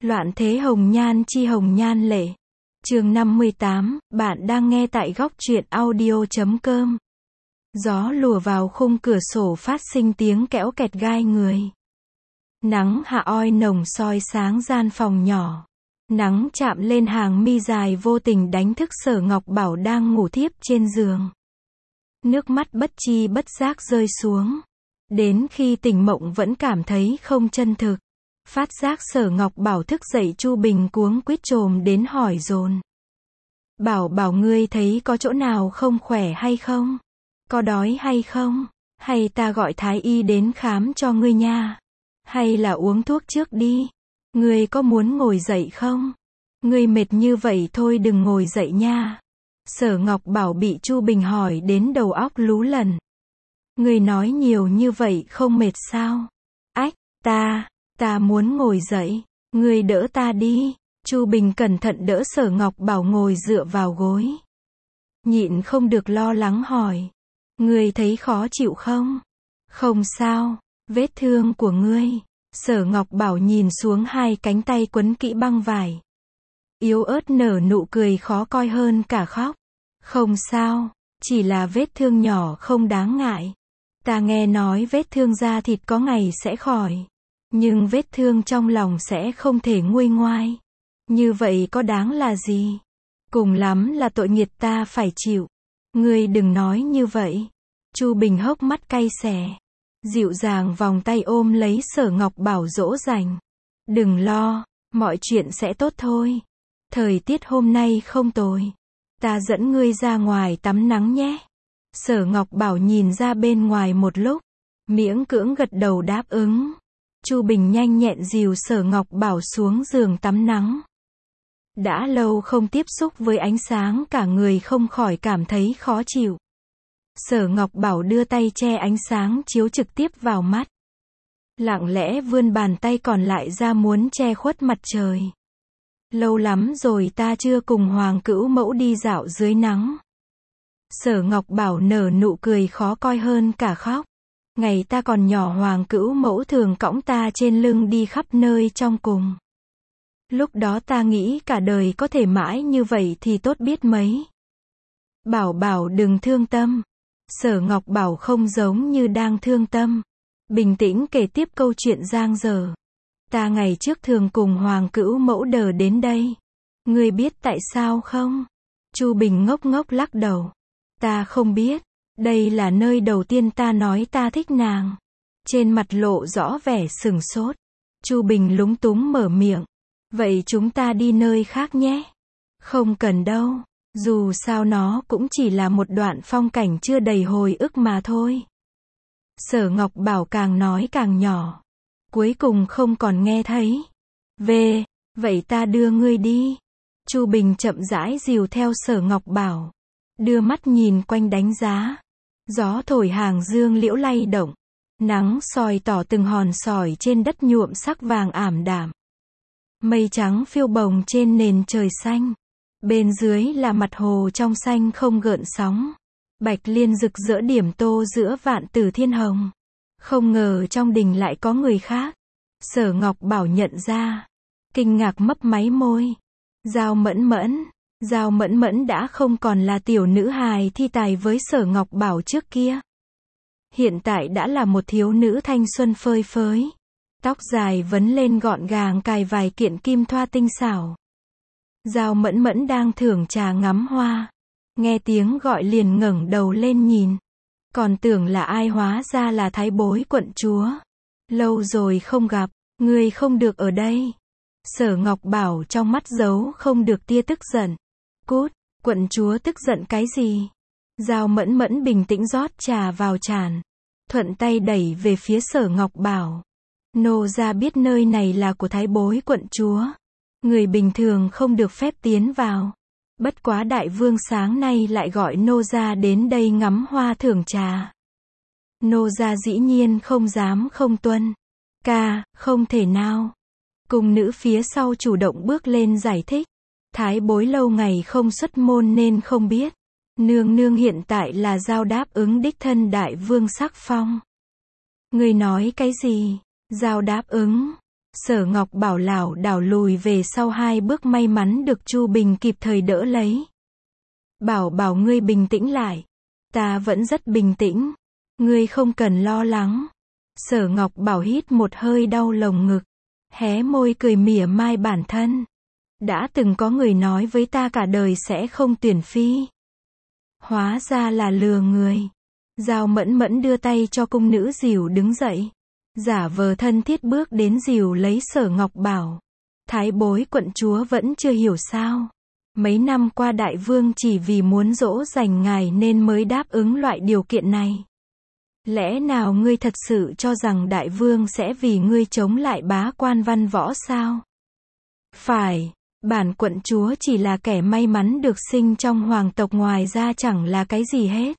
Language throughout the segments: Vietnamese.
Loạn thế hồng nhan chi hồng nhan lệ. Chương 58, bạn đang nghe tại góc truyện audio.com. Gió lùa vào khung cửa sổ phát sinh tiếng kéo kẹt gai người. Nắng hạ oi nồng soi sáng gian phòng nhỏ. Nắng chạm lên hàng mi dài vô tình đánh thức Sở Ngọc Bảo đang ngủ thiếp trên giường. Nước mắt bất chi bất giác rơi xuống. Đến khi tỉnh mộng vẫn cảm thấy không chân thực. Phát giác Sở Ngọc Bảo thức dậy, Chu Bình cuống quýt chồm đến hỏi dồn. Bảo ngươi thấy có chỗ nào không khỏe hay không? Có đói hay không? Hay ta gọi thái y đến khám cho ngươi nha? Hay là uống thuốc trước đi? Ngươi có muốn ngồi dậy không? Ngươi mệt như vậy thôi đừng ngồi dậy nha. Sở Ngọc Bảo bị Chu Bình hỏi đến đầu óc lú lẫn. Ngươi nói nhiều như vậy không mệt sao? Ách, ta muốn ngồi dậy, ngươi đỡ ta đi. Chu Bình cẩn thận đỡ Sở Ngọc Bảo ngồi dựa vào gối. Nhịn không được lo lắng hỏi. Ngươi thấy khó chịu không? Không sao, vết thương của ngươi. Sở Ngọc Bảo nhìn xuống hai cánh tay quấn kỹ băng vải. Yếu ớt nở nụ cười khó coi hơn cả khóc. Không sao, chỉ là vết thương nhỏ không đáng ngại. Ta nghe nói vết thương da thịt có ngày sẽ khỏi. Nhưng vết thương trong lòng sẽ không thể nguôi ngoai. Như vậy có đáng là gì? Cùng lắm là tội nghiệp ta phải chịu. Ngươi đừng nói như vậy. Chu Bình hốc mắt cay xè. Dịu dàng vòng tay ôm lấy Sở Ngọc Bảo dỗ dành. Đừng lo, mọi chuyện sẽ tốt thôi. Thời tiết hôm nay không tồi. Ta dẫn ngươi ra ngoài tắm nắng nhé. Sở Ngọc Bảo nhìn ra bên ngoài một lúc. Miễn cưỡng gật đầu đáp ứng. Chu Bình nhanh nhẹn dìu Sở Ngọc Bảo xuống giường tắm nắng. Đã lâu không tiếp xúc với ánh sáng, cả người không khỏi cảm thấy khó chịu. Sở Ngọc Bảo đưa tay che ánh sáng chiếu trực tiếp vào mắt. Lặng lẽ vươn bàn tay còn lại ra muốn che khuất mặt trời. Lâu lắm rồi ta chưa cùng Hoàng Cữu Mẫu đi dạo dưới nắng. Sở Ngọc Bảo nở nụ cười khó coi hơn cả khóc. Ngày ta còn nhỏ Hoàng Cữu Mẫu thường cõng ta trên lưng đi khắp nơi trong cùng. Lúc đó ta nghĩ cả đời có thể mãi như vậy thì tốt biết mấy. Bảo đừng thương tâm. Sở Ngọc Bảo không giống như đang thương tâm. Bình tĩnh kể tiếp câu chuyện giang dở. Ta ngày trước thường cùng Hoàng Cữu Mẫu đờ đến đây. Ngươi biết tại sao không? Chu Bình ngốc ngốc lắc đầu. Ta không biết. Đây là nơi đầu tiên ta nói ta thích nàng. Trên mặt lộ rõ vẻ sừng sốt. Chu Bình lúng túng mở miệng. Vậy chúng ta đi nơi khác nhé. Không cần đâu. Dù sao nó cũng chỉ là một đoạn phong cảnh chưa đầy hồi ức mà thôi. Sở Ngọc Bảo càng nói càng nhỏ. Cuối cùng không còn nghe thấy. Vậy ta đưa ngươi đi. Chu Bình chậm rãi dìu theo Sở Ngọc Bảo. Đưa mắt nhìn quanh đánh giá. Gió thổi hàng dương liễu lay động. Nắng soi tỏ từng hòn sỏi trên đất nhuộm sắc vàng ảm đạm. Mây trắng phiêu bồng trên nền trời xanh. Bên dưới là mặt hồ trong xanh không gợn sóng. Bạch liên rực rỡ điểm tô giữa vạn tử thiên hồng. Không ngờ trong đình lại có người khác. Sở Ngọc Bảo nhận ra. Kinh ngạc mấp máy môi. Giao Mẫn Mẫn đã không còn là tiểu nữ hài thi tài với Sở Ngọc Bảo trước kia. Hiện tại đã là một thiếu nữ thanh xuân phơi phới. Tóc dài vấn lên gọn gàng cài vài kiện kim thoa tinh xảo. Giao Mẫn Mẫn đang thưởng trà ngắm hoa. Nghe tiếng gọi liền ngẩng đầu lên nhìn. Còn tưởng là ai hóa ra là Thái Bối quận chúa. Lâu rồi không gặp, ngươi không được ở đây. Sở Ngọc Bảo trong mắt giấu không được tia tức giận. Cút, quận chúa tức giận cái gì? Giao Mẫn Mẫn bình tĩnh rót trà vào chản. Thuận tay đẩy về phía Sở Ngọc Bảo. Nô gia biết nơi này là của Thái Bối quận chúa. Người bình thường không được phép tiến vào. Bất quá đại vương sáng nay lại gọi nô gia đến đây ngắm hoa thưởng trà. Nô gia dĩ nhiên không dám không tuân. Không thể nào. Cung nữ phía sau chủ động bước lên giải thích. Thái Bối lâu ngày không xuất môn nên không biết. Nương hiện tại là Giao đáp ứng đích thân đại vương sắc phong. Người nói cái gì? Giao đáp ứng. Sở Ngọc Bảo lảo đảo lùi về sau 2 bước, may mắn được Chu Bình kịp thời đỡ lấy. Bảo ngươi bình tĩnh lại. Ta vẫn rất bình tĩnh. Ngươi không cần lo lắng. Sở Ngọc Bảo hít một hơi đau lồng ngực. Hé môi cười mỉa mai bản thân. Đã từng có người nói với ta cả đời sẽ không tuyển phi. Hóa ra là lừa người. Giao Mẫn Mẫn đưa tay cho cung nữ dìu đứng dậy. Giả vờ thân thiết bước đến dìu lấy Sở Ngọc Bảo. Thái bối quận chúa vẫn chưa hiểu sao. Mấy năm qua đại vương chỉ vì muốn dỗ dành ngài nên mới đáp ứng loại điều kiện này. Lẽ nào ngươi thật sự cho rằng đại vương sẽ vì ngươi chống lại bá quan văn võ sao? Phải, bản quận chúa chỉ là kẻ may mắn được sinh trong hoàng tộc, ngoài ra chẳng là cái gì hết.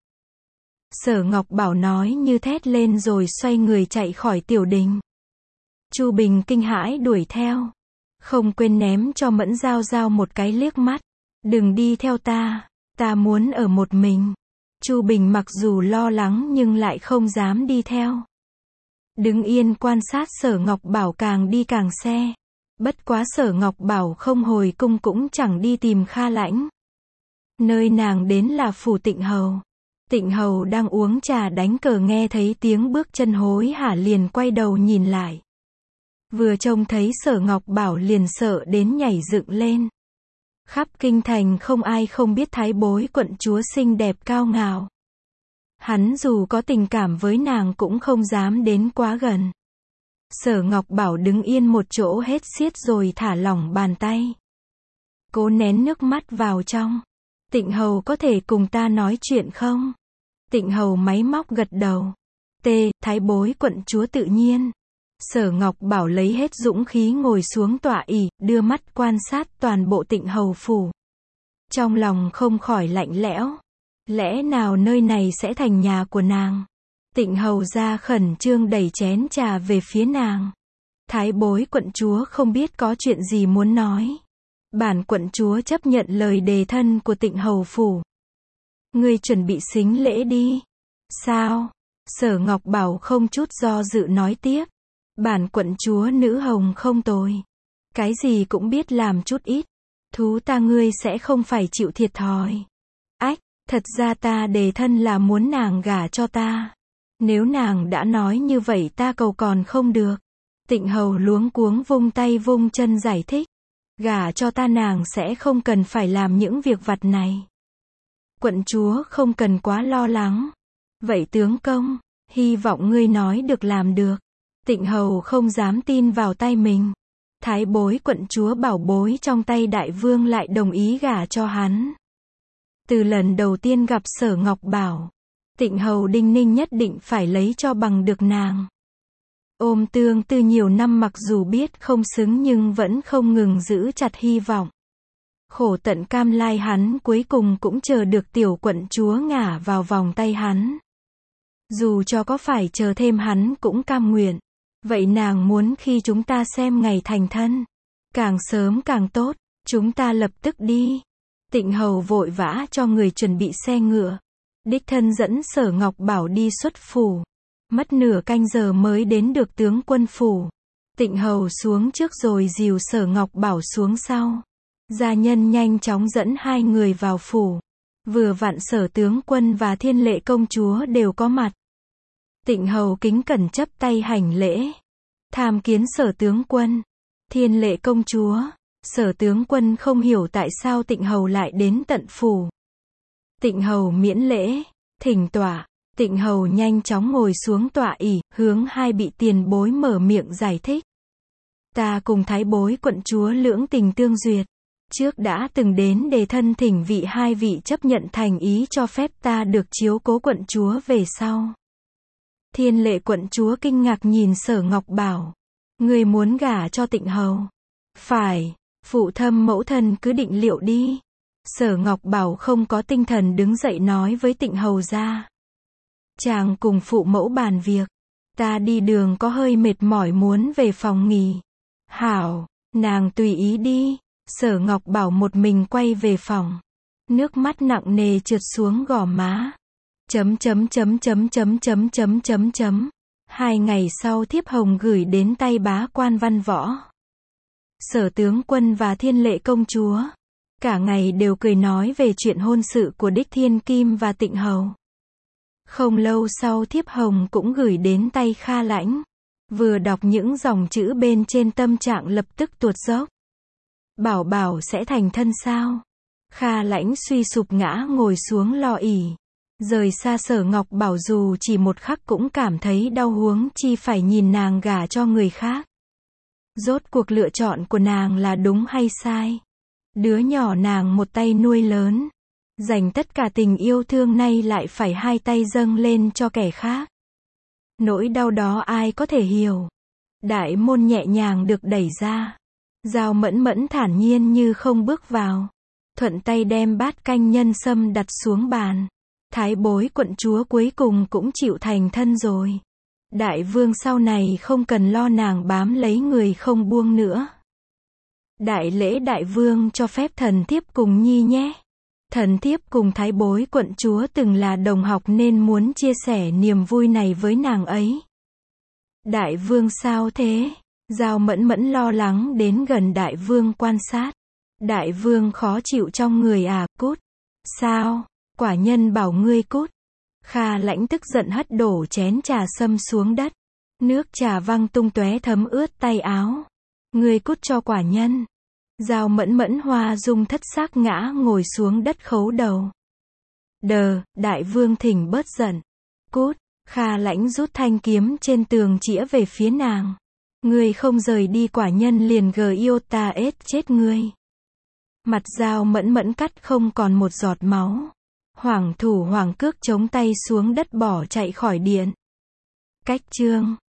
Sở Ngọc Bảo nói như thét lên rồi xoay người chạy khỏi tiểu đình. Chu Bình kinh hãi đuổi theo. Không quên ném cho Mẫn Giao Giao một cái liếc mắt. Đừng đi theo ta, ta muốn ở một mình. Chu Bình mặc dù lo lắng nhưng lại không dám đi theo. Đứng yên quan sát Sở Ngọc Bảo càng đi càng xe. Bất quá Sở Ngọc Bảo không hồi cung cũng chẳng đi tìm Kha Lãnh. Nơi nàng đến là phủ Tịnh Hầu. Tịnh Hầu đang uống trà đánh cờ, nghe thấy tiếng bước chân hối hả liền quay đầu nhìn lại. Vừa trông thấy Sở Ngọc Bảo liền sợ đến nhảy dựng lên. Khắp kinh thành không ai không biết thái bối quận chúa xinh đẹp cao ngạo. Hắn dù có tình cảm với nàng cũng không dám đến quá gần. Sở Ngọc Bảo đứng yên một chỗ hết xiết rồi thả lỏng bàn tay. Cố nén nước mắt vào trong. Tịnh Hầu có thể cùng ta nói chuyện không? Tịnh Hầu máy móc gật đầu. Thái bối quận chúa tự nhiên. Sở Ngọc Bảo lấy hết dũng khí ngồi xuống tọa ỷ, đưa mắt quan sát toàn bộ Tịnh Hầu phủ. Trong lòng không khỏi lạnh lẽo. Lẽ nào nơi này sẽ thành nhà của nàng? Tịnh Hầu ra khẩn trương đẩy chén trà về phía nàng. Thái bối quận chúa không biết có chuyện gì muốn nói. Bản quận chúa chấp nhận lời đề thân của Tịnh Hầu phủ. Ngươi chuẩn bị sính lễ đi. Sao? Sở Ngọc Bảo không chút do dự nói tiếp. Bản quận chúa nữ hồng không tồi. Cái gì cũng biết làm chút ít. Thú ta ngươi sẽ không phải chịu thiệt thòi. Ách, thật ra ta đề thân là muốn nàng gả cho ta. Nếu nàng đã nói như vậy ta cầu còn không được. Tịnh Hầu luống cuống vung tay vung chân giải thích. Gả cho ta nàng sẽ không cần phải làm những việc vặt này. Quận chúa không cần quá lo lắng. Vậy tướng công, hy vọng ngươi nói được làm được. Tịnh Hầu không dám tin vào tay mình. Thái bối quận chúa bảo bối trong tay đại vương lại đồng ý gả cho hắn. Từ lần đầu tiên gặp Sở Ngọc Bảo, Tịnh Hầu đinh ninh nhất định phải lấy cho bằng được nàng. Ôm tương tư nhiều năm mặc dù biết không xứng nhưng vẫn không ngừng giữ chặt hy vọng. Khổ tận cam lai hắn cuối cùng cũng chờ được tiểu quận chúa ngả vào vòng tay hắn. Dù cho có phải chờ thêm hắn cũng cam nguyện. Vậy nàng muốn khi chúng ta xem ngày thành thân. Càng sớm càng tốt, chúng ta lập tức đi. Tịnh Hầu vội vã cho người chuẩn bị xe ngựa. Đích thân dẫn Sở Ngọc Bảo đi xuất phủ. Mất nửa canh giờ mới đến được tướng quân phủ. Tịnh Hầu xuống trước rồi dìu Sở Ngọc Bảo xuống sau. Gia nhân nhanh chóng dẫn hai người vào phủ. Vừa vặn Sở tướng quân và Thiên Lệ công chúa đều có mặt. Tịnh Hầu kính cẩn chấp tay hành lễ. Tham kiến Sở tướng quân. Thiên Lệ công chúa. Sở tướng quân không hiểu tại sao Tịnh Hầu lại đến tận phủ. Tịnh Hầu miễn lễ. Thỉnh tọa. Tịnh Hầu nhanh chóng ngồi xuống tọa ỷ, hướng hai bị tiền bối mở miệng giải thích. Ta cùng thái bối quận chúa lưỡng tình tương duyệt. Trước đã từng đến đề thân thỉnh vị, hai vị chấp nhận thành ý cho phép ta được chiếu cố quận chúa về sau. Thiên Lệ quận chúa kinh ngạc nhìn Sở Ngọc Bảo. Người muốn gả cho Tịnh Hầu? Phải, phụ thâm mẫu thân cứ định liệu đi. Sở Ngọc Bảo không có tinh thần đứng dậy nói với Tịnh Hầu ra. Chàng cùng phụ mẫu bàn việc. Ta đi đường có hơi mệt mỏi muốn về phòng nghỉ. Hảo, nàng tùy ý đi. Sở Ngọc Bảo một mình quay Về phòng. Nước mắt nặng nề trượt xuống gò má. 2 ngày sau thiếp hồng gửi đến tay bá quan văn võ, Sở tướng quân và Thiên Lệ công chúa. Cả ngày đều cười nói về chuyện hôn sự của đích Thiên Kim và Tịnh Hầu. Không lâu sau thiếp hồng cũng gửi đến tay Kha Lãnh. Vừa đọc những dòng chữ bên trên tâm trạng lập tức tuột dốc. Bảo bảo sẽ thành thân sao? Kha Lãnh suy sụp ngã ngồi xuống lo ỉ. Rời xa Sở Ngọc Bảo dù chỉ một khắc cũng cảm thấy đau, huống chi phải nhìn nàng gả cho người khác. Rốt cuộc lựa chọn của nàng là đúng hay sai? Đứa nhỏ nàng một tay nuôi lớn, dành tất cả tình yêu thương, nay lại phải hai tay dâng lên cho kẻ khác. Nỗi đau đó ai có thể hiểu? Đại môn nhẹ nhàng được đẩy ra. Giao Mẫn Mẫn thản nhiên như không bước vào. Thuận tay đem bát canh nhân sâm đặt xuống bàn. Thái bối quận chúa cuối cùng cũng chịu thành thân rồi. Đại vương sau này không cần lo nàng bám lấy người không buông nữa. Đại lễ đại vương cho phép thần thiếp cùng nhi nhé. Thần thiếp cùng thái bối quận chúa từng là đồng học nên muốn chia sẻ niềm vui này với nàng ấy. Đại vương sao thế? Giao Mẫn Mẫn lo lắng đến gần đại vương quan sát. Đại vương khó chịu trong người à? Cút. Sao? Quả nhân bảo ngươi cút. Kha Lãnh tức giận hất đổ chén trà sâm xuống đất. Nước trà văng tung tóe thấm ướt tay áo. Ngươi cút cho quả nhân. Giao Mẫn Mẫn hoa dung thất xác ngã ngồi xuống đất khấu đầu. Đờ, đại vương thỉnh bớt giận. Cút. Kha Lãnh rút thanh kiếm trên tường chĩa về phía nàng. Ngươi không rời đi quả nhân liền ta chết ngươi. Mặt Giao Mẫn Mẫn cắt không còn một giọt máu. Hoảng thủ hoảng cước chống tay xuống đất bỏ chạy khỏi điện. Cách chương